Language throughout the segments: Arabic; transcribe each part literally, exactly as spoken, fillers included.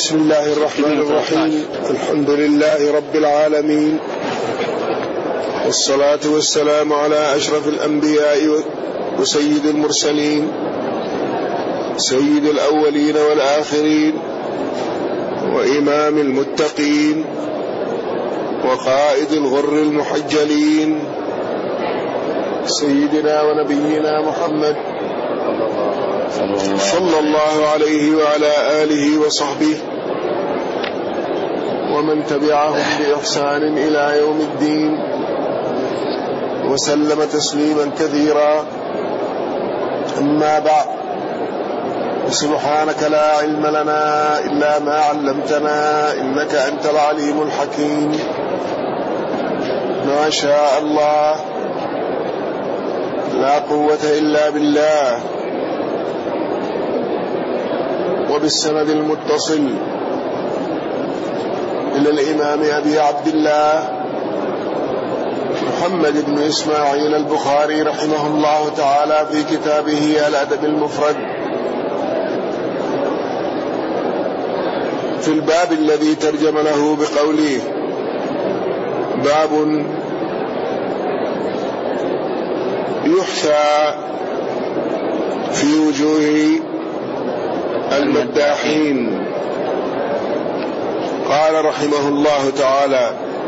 بسم الله الرحمن الرحيم. الحمد لله رب العالمين، والصلاة والسلام على أشرف الأنبياء وسيد المرسلين، سيد الأولين والآخرين، وإمام المتقين، وقائد الغر المحجلين، سيدنا ونبينا محمد صلى الله عليه وعلى آله وصحبه ومن تبعهم بإحسان إلى يوم الدين، وسلم تسليما كثيرا. أما بعد، سبحانك لا علم لنا إلا ما علمتنا إنك أنت العليم الحكيم. ما شاء الله، لا قوة إلا بالله. وبالسند المتصل إلى الإمام أبي عبد الله محمد بن إسماعيل البخاري رحمه الله تعالى في كتابه الأدب المفرد، في الباب الذي ترجم له بقوله: باب يحثى في وجوه المداحين. قال رحمه الله تعالى: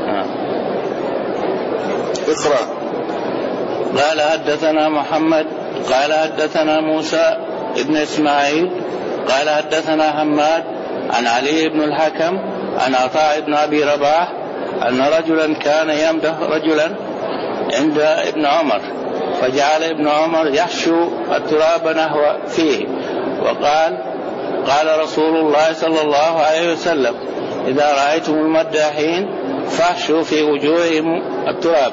اقرأ. قال حدثنا محمد قال حدثنا موسى ابن إسماعيل قال حدثنا حماد عن علي بن الحكم عن عطاء بن أبي رباح أن رجلا كان يمدح رجلا عند ابن عمر، فجعل ابن عمر يحشو التراب نحو فيه، وقال: قال رسول الله صلى الله عليه وسلم: إذا رأيتم المداحين فاحشوا في وجوههم التراب.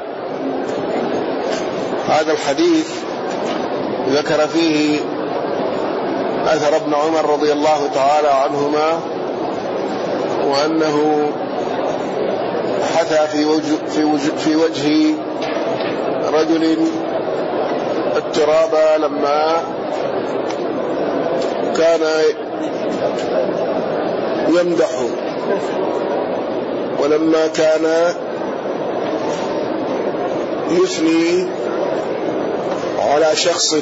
هذا الحديث ذكر فيه أثر ابن عمر رضي الله تعالى عنهما، وأنه حثى في وجه, في وجه, في وجه رجل التراب لما كان يمدح، ولما كان يثني على شخص.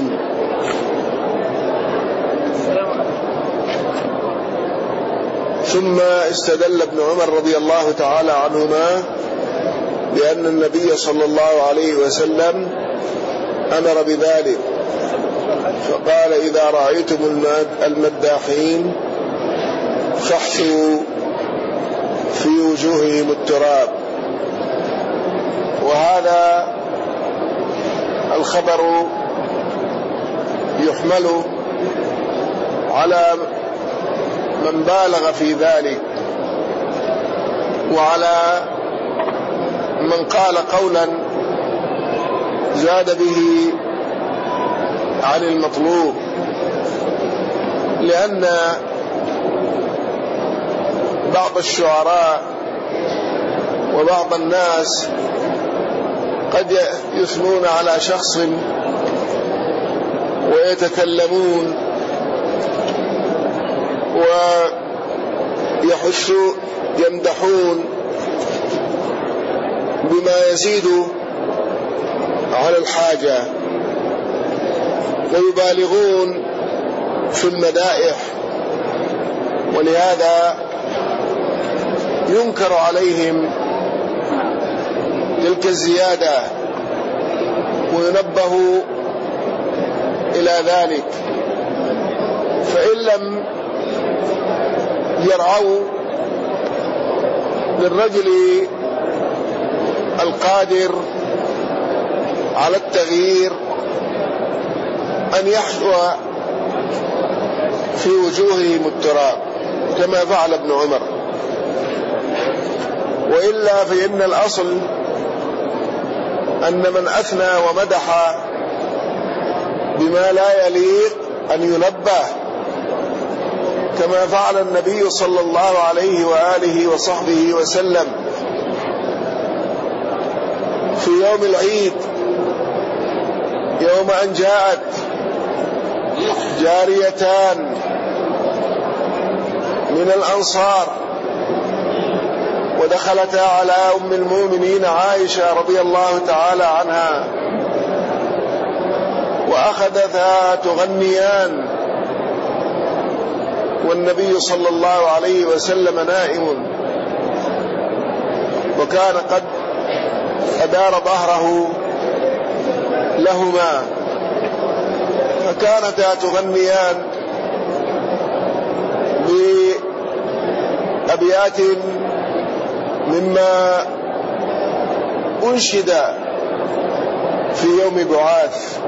ثم استدل ابن عمر رضي الله تعالى عنهما بأن النبي صلى الله عليه وسلم أمر بذلك، فقال: إذا رأيتم المداحين فاحثوا في وجوههم التراب. وهذا الخبر يحمل على من بالغ في ذلك، وعلى من قال قولا زاد به عن المطلوب، لأن بعض الشعراء وبعض الناس قد يثنون على شخص ويتكلمون ويحثوا يمدحون بما يزيد على الحاجة، ويبالغون في المدائح، ولهذا ينكر عليهم تلك الزيادة وينبه إلى ذلك. فإن لم يرعوا للرجل القادر على التغيير أن يحشو في وجوههم التراب كما فعل ابن عمر، وإلا فإن الأصل أن من أثنى ومدح بما لا يليق أن ينبه، كما فعل النبي صلى الله عليه وآله وصحبه وسلم في يوم العيد، يوم أن جاءت جاريتان من الأنصار، ودخلتا على أم المؤمنين عائشة رضي الله تعالى عنها، وأخذتا تغنيان، والنبي صلى الله عليه وسلم نائم، وكان قد أدار ظهره لهما، فكانتا تغنيان بأبيات مما أنشد في يوم بعاث.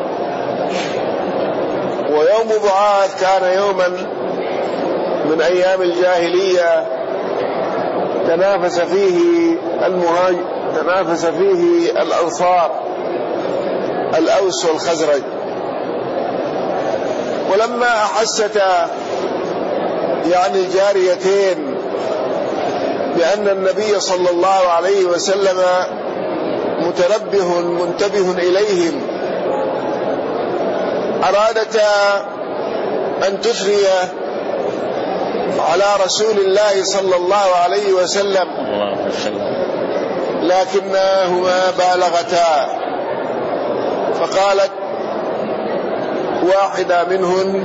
ويوم بعاث كان يوما من أيام الجاهلية تنافس فيه المهاجر تنافس فيه الأنصار الأوس والخزرج. ولما أحستا يعني الجاريتين بأن النبي صلى الله عليه وسلم متنبه منتبه إليهم، أرادتا أن تثني على رسول الله صلى الله عليه وسلم، لكنهما بالغتا، فقالت واحدة منهن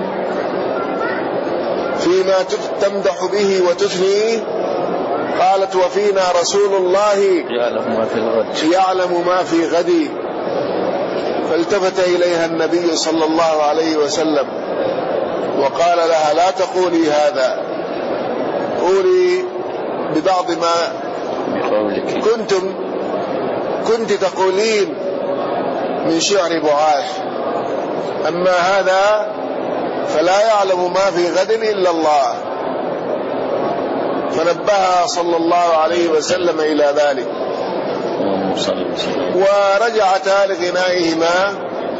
فيما تمدح به وتثني، قالت وفينا رسول الله يعلم ما في الغد يعلم ما في غد. فالتفت إليها النبي صلى الله عليه وسلم وقال لها لا تقولي هذا، قولي ببعض ما كنتم كنت تقولين من شعر بعاث، أما هذا فلا يعلم ما في غد إلا الله. فنبهها صلى الله عليه وسلم إلى ذلك، ورجعتا لغنائهما.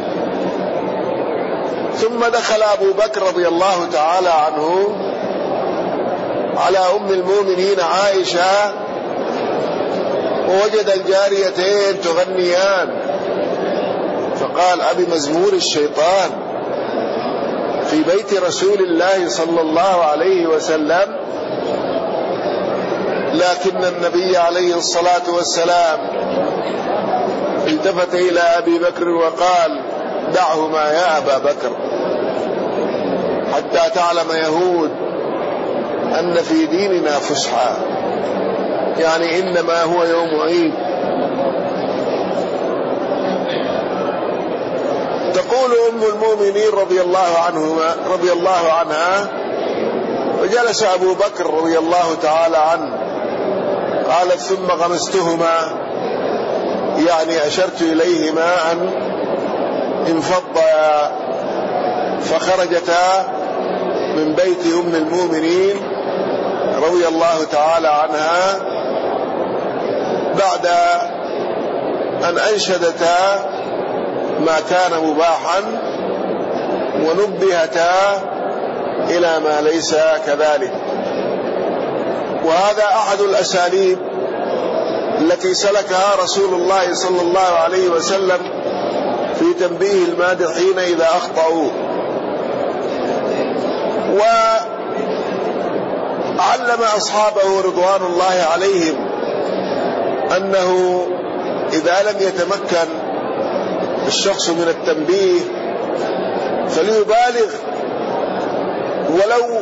ثم دخل أبو بكر رضي الله تعالى عنه على أم المؤمنين عائشة، ووجد الجاريتين تغنيان، فقال أبي مزمور الشيطان في بيت رسول الله صلى الله عليه وسلم. لكن النبي عليه الصلاة والسلام التفت إلى أبي بكر وقال دعهما يا أبا بكر حتى تعلم يهود أن في ديننا فسحة، يعني إنما هو يوم عيد. تقول أم المؤمنين رضي الله عنهما رضي الله عنها وجلس أبو بكر رضي الله تعالى عنه، قالت ثم غمستهما، يعني أشرت إليهما أن انفضا، فخرجتا من بيت أم المؤمنين رضي الله تعالى عنها بعد أن أنشدتا ما كان مباحا ونبهتا إلى ما ليس كذلك. وهذا أحد الأساليب التي سلكها رسول الله صلى الله عليه وسلم في تنبيه المادحين إذا أخطأوا. وعلم أصحابه رضوان الله عليهم أنه إذا لم يتمكن الشخص من التنبيه فليبالغ ولو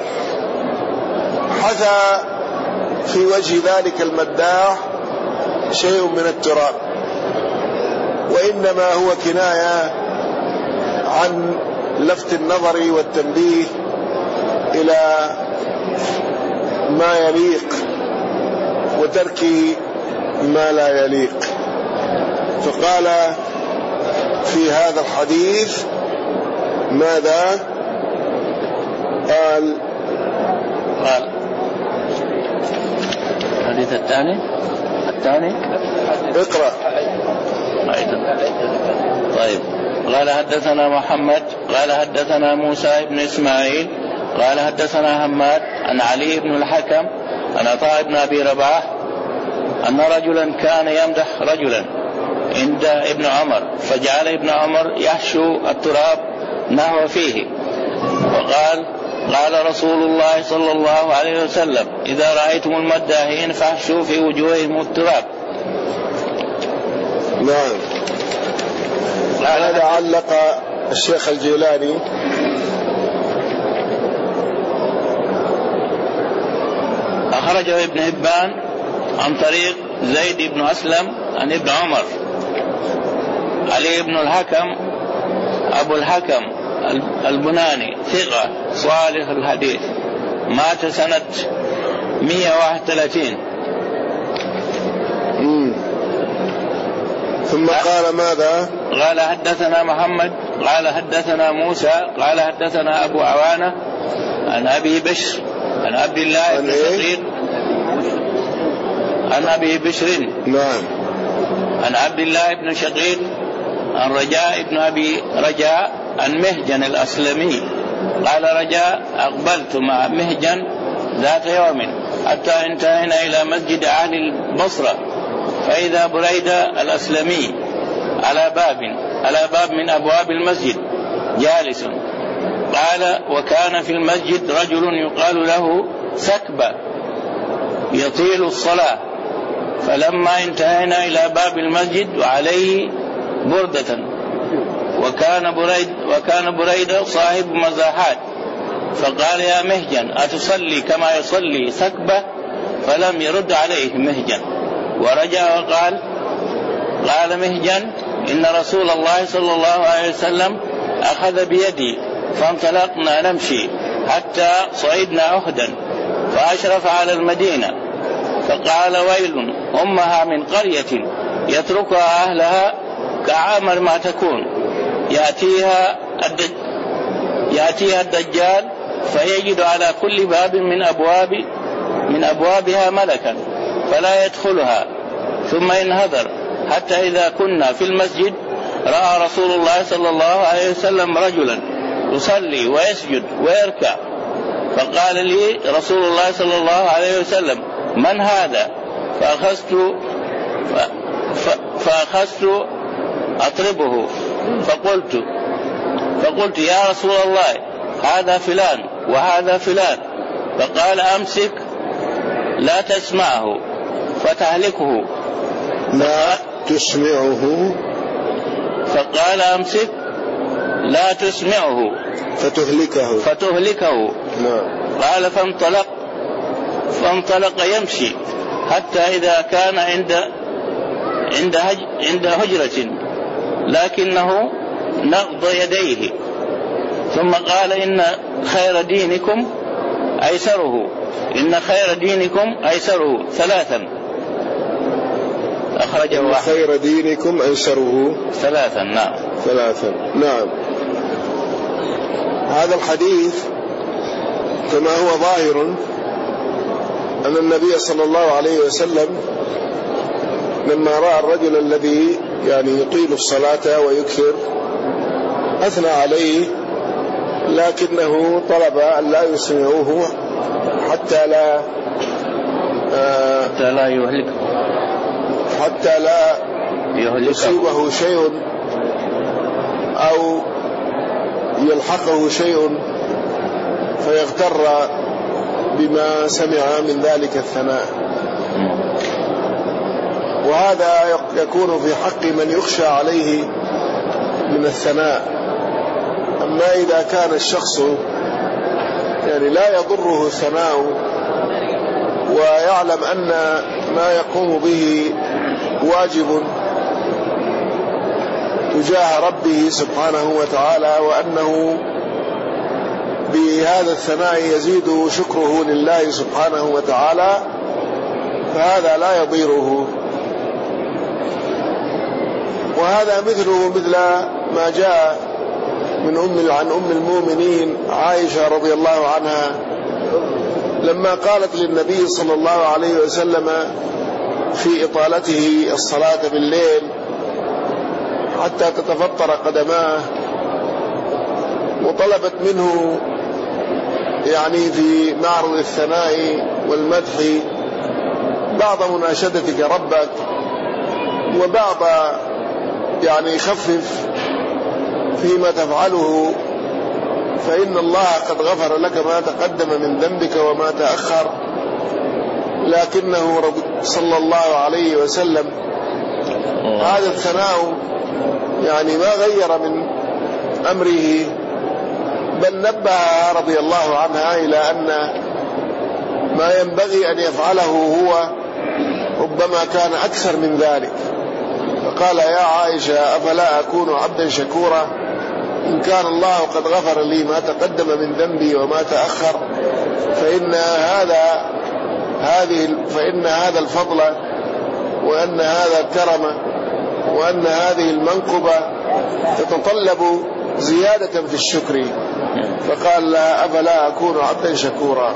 حثى في وجه ذلك المداح شيء من التراب، وإنما هو كناية عن لفت النظر والتنبيه إلى ما يليق وترك ما لا يليق. فقال في هذا الحديث ماذا قال؟ قال الحديث الثاني الثاني اقرأ. طيب. قال حدثنا محمد قال حدثنا موسى بن إسماعيل قال حدثنا حماد عن علي بن الحكم عن عطاء بن أبي رباح أن رجلا كان يمدح رجلا عند ابن عمر، فجعل ابن عمر يحشو التراب نحو فيه، وقال قال رسول الله صلى الله عليه وسلم إذا رأيتم المداهين فاحشوا في وجوههم التراب. نعم. هذا علق الشيخ الجيلاني أخرجه ابن هبان عن طريق زيد بن أسلم عن ابن عمر. علي بن الحكم أبو الحكم البناني ثقة صالح الحديث، مات سنة مئة وواحد وثلاثين. ثم قال ماذا؟ قال حدثنا محمد قال حدثنا موسى قال حدثنا أبو عوانة عن أبي بشر عن عبد الله بن شقيق عن أبي بشر نعم عن عبد الله بن شقيق عن رجاء بن أبي رجاء عن مهجن الأسلمي قال رجاء أقبلت مع مهجن ذات يوم حتى انتهينا إلى مسجد أهل البصرة فإذا بريدة الأسلمي على باب على باب من أبواب المسجد جالس. قال وكان في المسجد رجل يقال له سكبة يطيل الصلاة، فلما انتهينا إلى باب المسجد وعليه بردة وكان بريد وكان بريدة صاحب مزاحات، فقال يا مهجن أتصلي كما يصلي سكبة؟ فلم يرد عليه مهجن، ورجع وقال قال مهجن إن رسول الله صلى الله عليه وسلم أخذ بيدي فانطلقنا نمشي حتى صعدنا أحدا فأشرف على المدينة فقال ويل أمها من قرية يتركها أهلها كعامر ما تكون يأتيها الدج... يأتيها الدجال فيجد على كل باب من أبواب من أبوابها ملكا فلا يدخلها ثم ينهضر حتى إذا كنا في المسجد رأى رسول الله صلى الله عليه وسلم رجلا يصلي ويسجد ويركع، فقال لي رسول الله صلى الله عليه وسلم من هذا؟ فأخذت فأخذت أطربه فقلت فقلت يا رسول الله هذا فلان وهذا فلان، فقال أمسك لا تسمعه فتهلكه لا تسمعه فقال أمسك لا تسمعه فتهلكه فتهلكه نعم. قال فانطلق فانطلق يمشي حتى إذا كان عند عند هج عند هجرة لكنه نقض يديه ثم قال إن خير دينكم أيسره إن خير دينكم أيسره ثلاثا أخرجه إن خير دينكم أيسره ثلاثا نعم ثلاثا نعم. هذا الحديث كما هو ظاهر أن النبي صلى الله عليه وسلم لما رأى الرجل الذي يعني يطيل الصلاة ويكثر أثنى عليه، لكنه طلب أن لا يسمعوه حتى لا آه حتى لا يهلك حتى لا يصيبه شيء أو يلحقه شيء فيغتر بما سمع من ذلك الثناء. وهذا يكون في حق من يخشى عليه من الثناء. أما إذا كان الشخص يعني لا يضره الثناء ويعلم أن ما يقوم به واجب تجاه ربه سبحانه وتعالى، وأنه بهذا الثناء يزيد شكره لله سبحانه وتعالى، فهذا لا يضيره. وهذا مثله مثل ما جاء من أم عن أم المؤمنين عائشة رضي الله عنها لما قالت للنبي صلى الله عليه وسلم في إطالته الصلاة بالليل حتى تتفطر قدماه، وطلبت منه يعني في معرض الثناء والمدح بعض مناشدتك ربك وبعض يعني خفف فيما تفعله فإن الله قد غفر لك ما تقدم من ذنبك وما تأخر. لكنه صلى الله عليه وسلم هذا الثناء يعني ما غير من أمره، بل نبهها رضي الله عنها إلى أن ما ينبغي أن يفعله هو ربما كان أكثر من ذلك. فقال يا عائشة أفلا أكون عبدا شكورا إن كان الله قد غفر لي ما تقدم من ذنبي وما تأخر، فإن هذا هذه فإن هذا الفضل وأن هذا الكرم وأن هذه المنقبة تتطلب زيادة في الشكر. فقال لا أفلا أكون عبدا شكورا.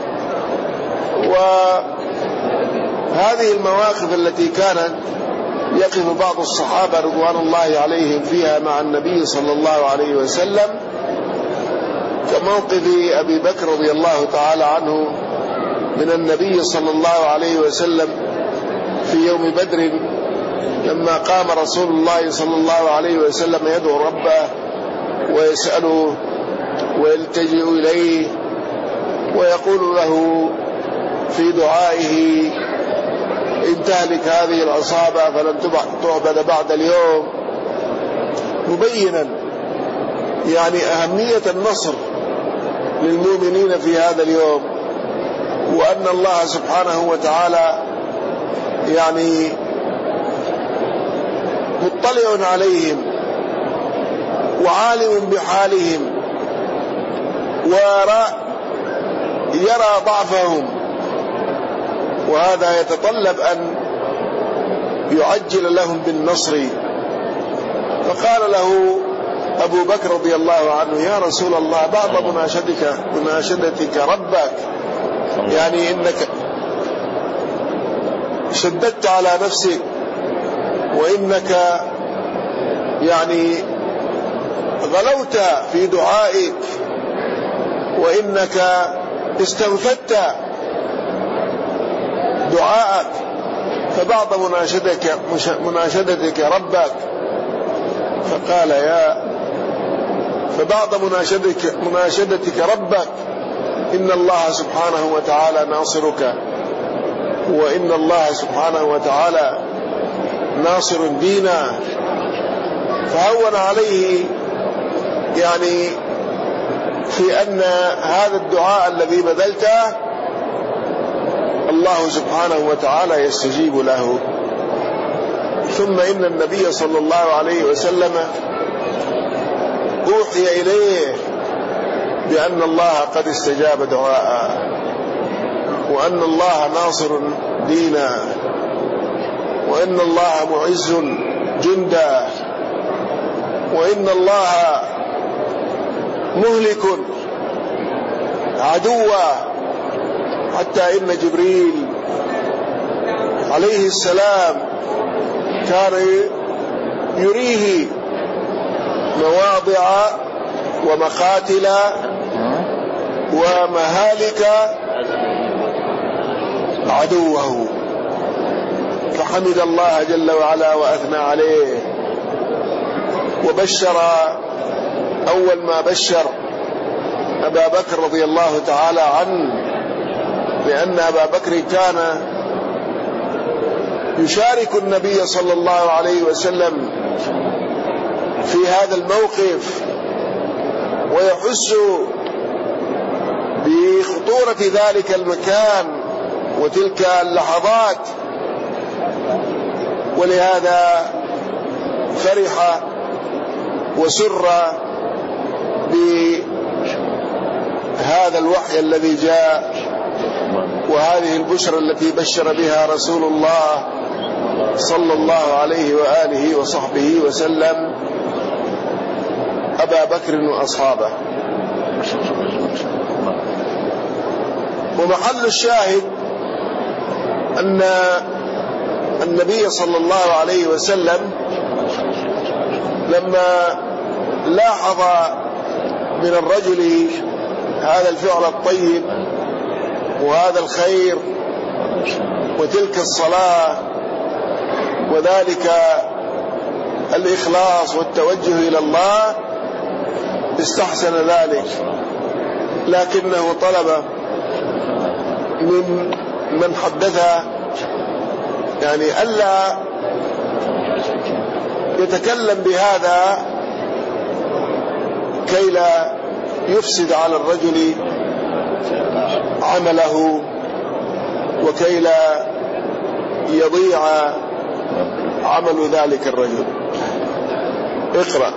وهذه المواقف التي كانت يقف بعض الصحابة رضوان الله عليهم فيها مع النبي صلى الله عليه وسلم كموقف أبي بكر رضي الله تعالى عنه من النبي صلى الله عليه وسلم في يوم بدر لما قام رسول الله صلى الله عليه وسلم يدعو ربه ويسأله ويلتجئ إليه ويقول له في دعائه إن تهلك هذه العصابة فلن تعبد بعد اليوم، مبينا يعني أهمية النصر للمؤمنين في هذا اليوم، وأن الله سبحانه وتعالى يعني مطلع عليهم وعالم بحالهم ويرى ضعفهم، وهذا يتطلب أن يعجل لهم بالنصر. فقال له أبو بكر رضي الله عنه يا رسول الله بعض مناشدتك مناشدتك ربك، يعني إنك شددت على نفسك وإنك يعني غلوت في دعائك وإنك استنفدت دعاءك، فبعض مناشدتك مناشدتك ربك فقال يا فبعض مناشدتك مناشدتك ربك إن الله سبحانه وتعالى ناصرك، وإن الله سبحانه وتعالى ناصر دينا. فهون عليه يعني في أن هذا الدعاء الذي بذلته الله سبحانه وتعالى يستجيب له. ثم إن النبي صلى الله عليه وسلم أوحي إليه بأن الله قد استجاب دعاءه، وأن الله ناصر دينا، وأن الله معز جندا، وإن الله مهلك عدوا. حتى إن جبريل عليه السلام كان يريه مواضع ومقاتل ومهالك عدوه، فحمد الله جل وعلا وأثنى عليه، وبشر أول ما بشر أبا بكر رضي الله تعالى عنه، لأن أبا بكر كان يشارك النبي صلى الله عليه وسلم في هذا الموقف ويحس بخطورة ذلك المكان وتلك اللحظات، ولهذا فرح وسر بهذا الوحي الذي جاء وهذه البشرى التي بشر بها رسول الله صلى الله عليه وآله وصحبه وسلم أبا بكر وأصحابه. ومحل الشاهد أن النبي صلى الله عليه وسلم لما لاحظ من الرجل هذا الفعل الطيب وهذا الخير وتلك الصلاة وذلك الإخلاص والتوجه إلى الله، استحسن ذلك لكنه طلب من من حدثه يعني ألا يتكلم بهذا كي لا يفسد على الرجل عمله وكي لا يضيع عمل ذلك الرجل. اقرأ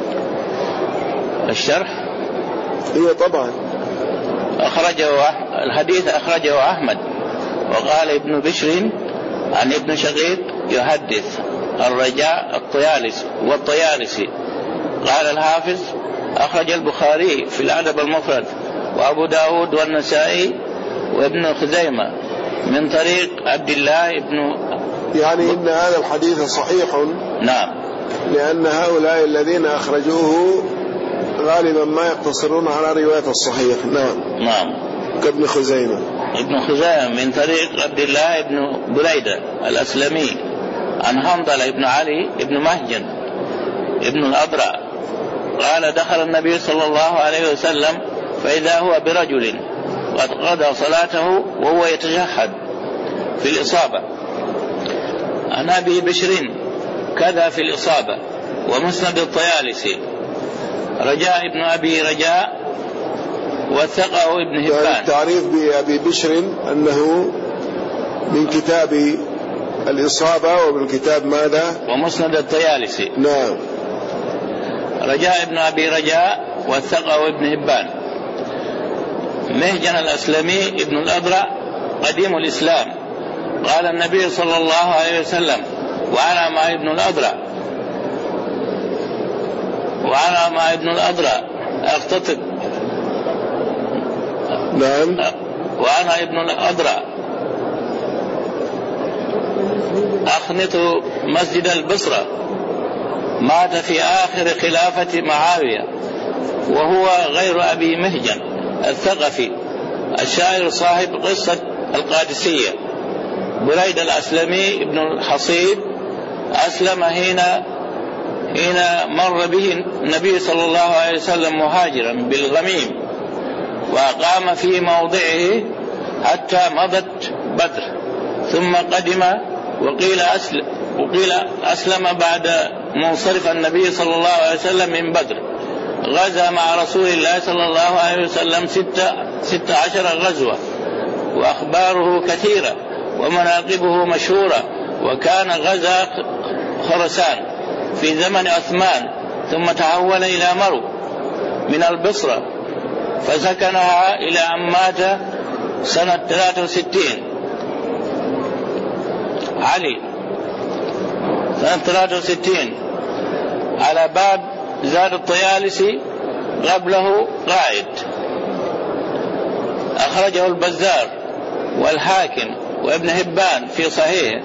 الشرح. هي طبعا أخرجه الحديث أخرجه أحمد. وقال ابن بشر عن ابن شقيق يحدث الرجاء الطيالسي والطيالسي. قال الحافظ أخرج البخاري في الأدب المفرد وأبو داود والنسائي وابن خزيمة من طريق عبد الله ابن، يعني إن هذا الحديث صحيح. نعم. لأن هؤلاء الذين أخرجوه غالبا ما يقتصرون على رواية الصحيح. نعم. نعم. كابن خزيمة. ابن خزيمة من طريق عبد الله ابن بريدة الأسلمي عن حنظلة ابن علي ابن مهجن ابن الأضرع قال دخل النبي صلى الله عليه وسلم فإذا هو برجل قد قضى صلاته وهو يتشهد في الإصابة. عن أبي بشر كذا في الإصابة. ومسند الطيالسي رجاء ابن أبي رجاء وثقه ابن هبان. يعني التعريف بأبي بشر أنه من كتاب الإصابة ومن كتاب ماذا؟ ومسند الطيالسي. نعم. رجاء ابن أبي رجاء وثقه ابن هبان. مهجن الأسلمي ابن الأضرع قديم الإسلام. قال النبي صلى الله عليه وسلم وأنا مع ابن الأضرع وأنا مع ابن الأضرع أختطب. نعم. وأنا ابن الأضرع أخنط مسجد البصرة. مات في آخر خلافة معاوية وهو غير أبي مهجن الثقفي الشاعر صاحب قصة القادسية. بريد الأسلمي ابن الحصيب أسلم حين حين مر به النبي صلى الله عليه وسلم مهاجرا بالغميم وأقام في موضعه حتى مضت بدر ثم قدم وقيل أسلم, وقيل أسلم بعد منصرف النبي صلى الله عليه وسلم من بدر. غزا مع رسول الله صلى الله عليه وسلم ستة, ستة عشر غزوة وأخباره كثيرة ومناقبه مشهورة. وكان غزا خرسان في زمن عثمان ثم تحول إلى مرو من البصرة فسكنها إلى أن مات سنة ثلاثة وستين. علي سنة ثلاثة وستين على باب زاد الطيالسي قبله قاعد. أخرجه البزار والحاكم وابن هبان في صحيح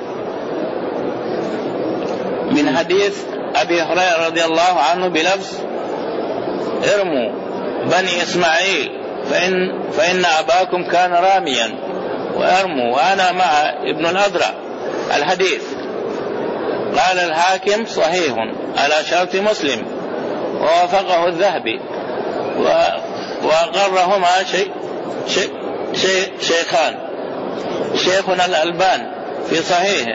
من حديث أبي هريرة رضي الله عنه بلفظ ارموا بني إسماعيل فإن, فإن أباكم كان راميا وارموا وأنا مع ابن الأضرع الحديث. قال الحاكم صحيح على شرط مسلم ووافقه الذهبي وأقرهما شيء شيء شيء شيخان شيخنا الألبان في صحيحه.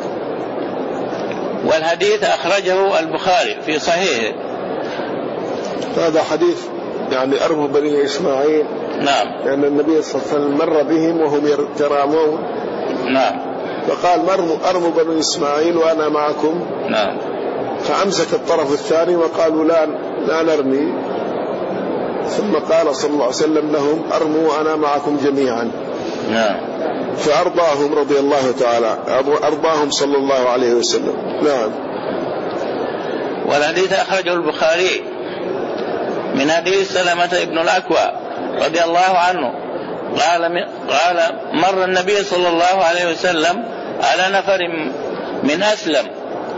والحديث أخرجه البخاري في صحيحه. هذا حديث يعني أرموا بني إسماعيل. نعم. لأن يعني النبي صلى الله عليه وسلم مر بهم وهم يترامون. نعم. فقال أرموا بني إسماعيل وأنا معكم. نعم. فأمسك الطرف الثاني وقالوا لا لا نرمي. ثم قال صلى الله عليه وسلم لهم أرموا وأنا معكم جميعا. نعم. فأرضاهم رضي الله تعالى أرضاهم صلى الله عليه وسلم. نعم. والحديث أخرجه البخاري من حديث سلمة بن الأكوى رضي الله عنه قال قال مر النبي صلى الله عليه وسلم على نفر من أسلم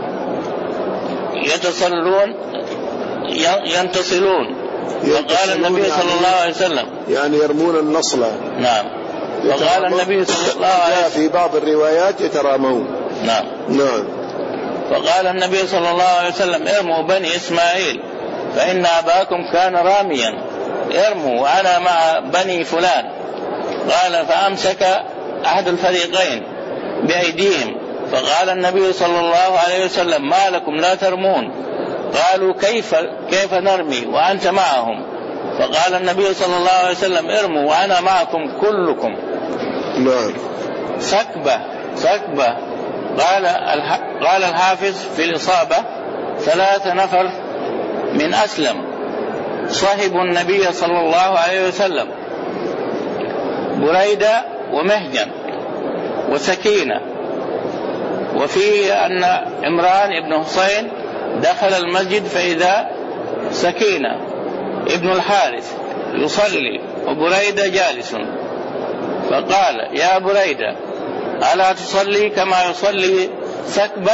يتصلون ينتصلون وقال النبي صلى الله عليه وسلم يعني يرمون النصلة. نعم. وقال النبي صلى الله عليه وسلم في بعض الروايات يترامون. نعم. نعم. وقال النبي صلى الله عليه وسلم ارموا بني إسماعيل فإن أباكم كان راميا ارموا وأنا مع بني فلان. قال فأمسك أحد الفريقين بأيديهم، فقال النبي صلى الله عليه وسلم ما لكم لا ترمون؟ قالوا كيف كيف نرمي وأنت معهم؟ فقال النبي صلى الله عليه وسلم ارموا وأنا معكم كلكم. نعم. سكبة سكبة قال قال الحافظ في الإصابة ثلاثة نفر من أسلم صاحبوا النبي صلى الله عليه وسلم، بريدة ومهجن وسكينة. وفيه أن عمران بن حسين دخل المسجد فإذا سكينة ابن الحارث يصلي وبريدة جالس، فقال يا بريدة ألا تصلي كما يصلي سكبة؟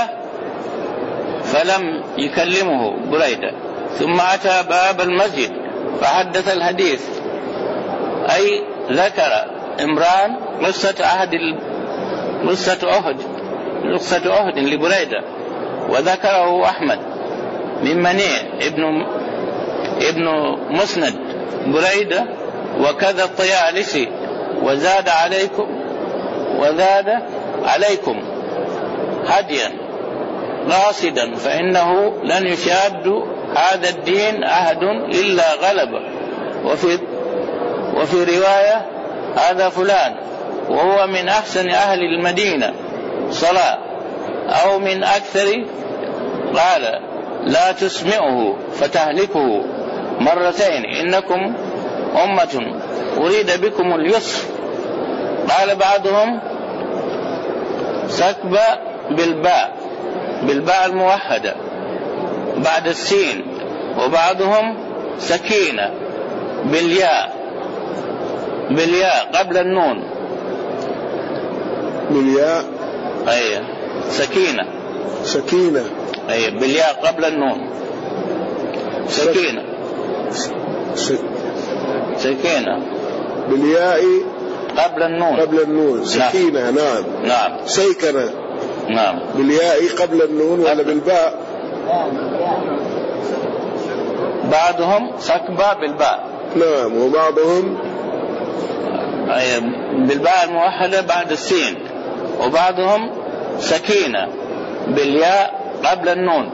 فلم يكلمه بريدة. ثم أتى باب المسجد فحدث الحديث، أي ذكر عمران قصة أحد قصة أحد قصة أحد لبريدة، وذكره أحمد من منيع ابن ابن مسند بريدة، وكذا الطيالسي، وزاد عليكم وزاد عليكم هديا قاصدا فإنه لن يشاد هذا الدين أحد إلا غلبه. وفي وفي رواية هذا فلان وهو من أحسن أهل المدينة صلاة أو من أكثر، قال لا تسمعه فتهلكه مرتين إنكم أمة أريد بكم اليسر. قال بعضهم سكب بالباء بالباء الموحدة بعد السين، وبعضهم سكينة بالياء بالياء قبل النون. بالياء أي سكينة سكينة أي بالياء قبل النون سكينة س... سكينة بالياء قبل النون قبل النون سكينة. نعم نعم, نعم. سيكنة نعم بالياء قبل النون ولا بالباء؟ بعضهم سكبة بالباء. نعم. وبعضهم أي بالباء الموحدة بعد السين، وبعضهم سكينة بالياء قبل النون.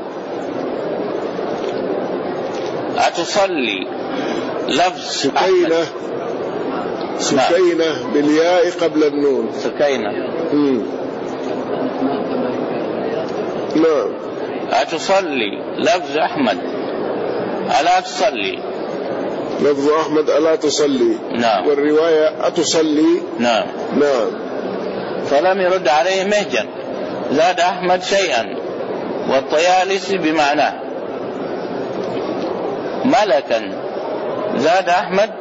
أتصلي لفظ سكينة سكينة بالياء قبل النون سكينة. مم. نعم. أتصلي لفظ أحمد ألا تصلي، لفظ أحمد ألا تصلي. نعم. والرواية أتصلي. نعم نعم. فلم يرد عليه مهجا، زاد أحمد شيئا والطيالسي بمعناه. ملكا زاد أحمد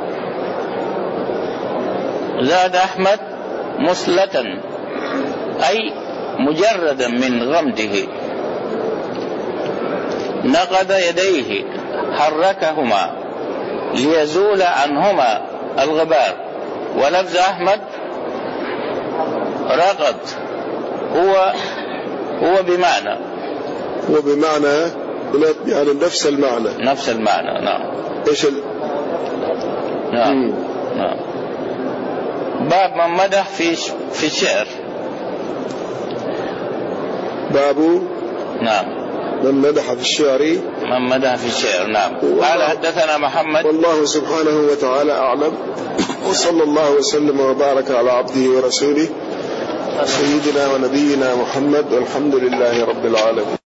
زاد أحمد مسلة أي مجردا من غمده، نقض يديه حركهما ليزول عنهما الغبار. ولفظ أحمد رقد هو هو بمعنى هو بمعنى يعني نفس المعنى نفس المعنى. نعم. إيش ال... نعم. نعم. باب من مدح في في الشعر. باب نعم من مدح في الشعر من مدح في الشعر. نعم. قال حدثنا محمد. والله سبحانه وتعالى أعلم، وصلى الله وسلم وبارك على عبده ورسوله سيدنا ونبينا محمد، والحمد لله رب العالمين.